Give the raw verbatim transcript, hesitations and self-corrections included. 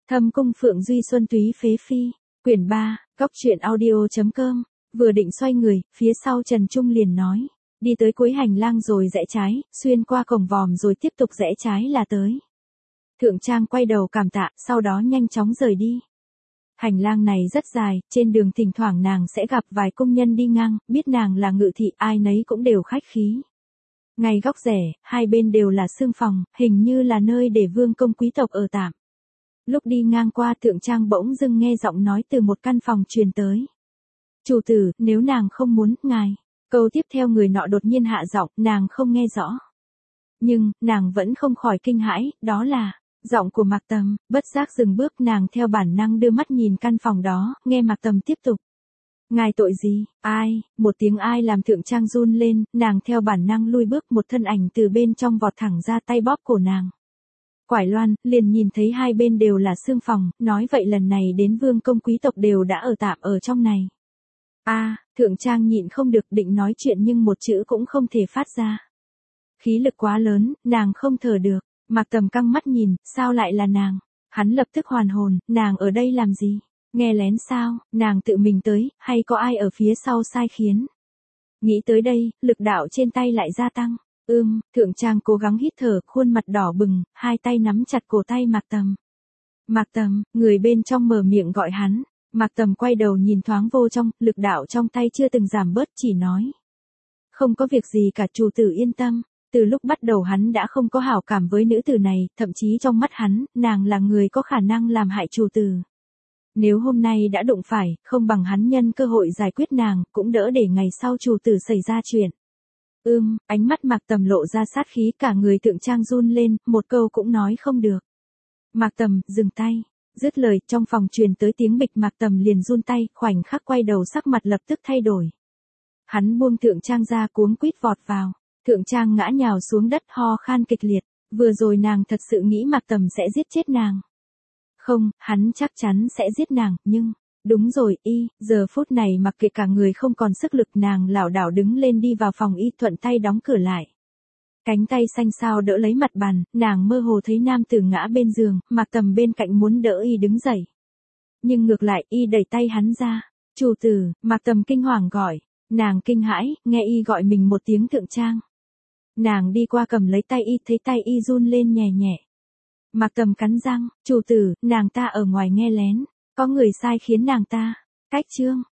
Thâm cung Phượng Duy Xuân Túy Phế Phi, quyển ba, góc truyện audio.com, vừa định xoay người, phía sau Trần Trung liền nói, đi tới cuối hành lang rồi rẽ trái, xuyên qua cổng vòm rồi tiếp tục rẽ trái là tới. Thượng Trang quay đầu cảm tạ, sau đó nhanh chóng rời đi. Hành lang này rất dài, trên đường thỉnh thoảng nàng sẽ gặp vài công nhân đi ngang, biết nàng là ngự thị, ai nấy cũng đều khách khí. Ngay góc rẽ, hai bên đều là xương phòng, hình như là nơi để vương công quý tộc ở tạm. Lúc đi ngang qua Thượng Trang bỗng dưng nghe giọng nói từ một căn phòng truyền tới. Chủ tử, nếu nàng không muốn, ngài. Câu tiếp theo người nọ đột nhiên hạ giọng, nàng không nghe rõ. Nhưng, nàng vẫn không khỏi kinh hãi, đó là giọng của Mạc Tầm. Bất giác dừng bước, nàng theo bản năng đưa mắt nhìn căn phòng đó, nghe Mạc Tầm tiếp tục. Ngài tội gì? Ai? Một tiếng ai làm Thượng Trang run lên, nàng theo bản năng lui bước, một thân ảnh từ bên trong vọt thẳng ra, tay bóp cổ nàng. Quải loan, liền nhìn thấy hai bên đều là xương phòng, nói vậy lần này đến vương công quý tộc đều đã ở tạm ở trong này. A, à, Thượng Trang nhịn không được định nói chuyện nhưng một chữ cũng không thể phát ra. Khí lực quá lớn, nàng không thở được. Mạc Tầm căng mắt nhìn, sao lại là nàng? Hắn lập tức hoàn hồn, nàng ở đây làm gì? Nghe lén sao? Nàng tự mình tới, hay có ai ở phía sau sai khiến? Nghĩ tới đây, lực đạo trên tay lại gia tăng. Ưm, Thượng Trang cố gắng hít thở, khuôn mặt đỏ bừng, hai tay nắm chặt cổ tay Mạc Tầm. Mạc Tầm, người bên trong mở miệng gọi hắn. Mạc Tầm quay đầu nhìn thoáng vô trong, lực đạo trong tay chưa từng giảm bớt, chỉ nói. Không có việc gì cả, chủ tử yên tâm. Từ lúc bắt đầu hắn đã không có hảo cảm với nữ tử này, thậm chí trong mắt hắn, nàng là người có khả năng làm hại chủ tử. Nếu hôm nay đã đụng phải, không bằng hắn nhân cơ hội giải quyết nàng, cũng đỡ để ngày sau chủ tử xảy ra chuyện. Ưm, ánh mắt Mạc Tầm lộ ra sát khí, cả người Thượng Trang run lên, một câu cũng nói không được. Mạc Tầm, dừng tay. Dứt lời, trong phòng truyền tới tiếng bịch, Mạc Tầm liền run tay, khoảnh khắc quay đầu sắc mặt lập tức thay đổi. Hắn buông Thượng Trang ra, cuống quýt vọt vào. Thượng Trang ngã nhào xuống đất, ho khan kịch liệt. Vừa rồi nàng thật sự nghĩ Mạc Tầm sẽ giết chết nàng. Không, hắn chắc chắn sẽ giết nàng, nhưng... Đúng rồi, y, giờ phút này mặc kệ cả người không còn sức lực, nàng lảo đảo đứng lên đi vào phòng y, thuận tay đóng cửa lại. Cánh tay xanh xao đỡ lấy mặt bàn, nàng mơ hồ thấy nam tử ngã bên giường, Mạc Tầm bên cạnh muốn đỡ y đứng dậy. Nhưng ngược lại, y đẩy tay hắn ra. Chủ tử, Mạc Tầm kinh hoàng gọi. Nàng kinh hãi, nghe y gọi mình một tiếng Thượng Trang. Nàng đi qua cầm lấy tay y, thấy tay y run lên nhẹ nhẹ. Mạc Tầm cắn răng, chủ tử, nàng ta ở ngoài nghe lén. Có người sai khiến nàng ta. Cách chương.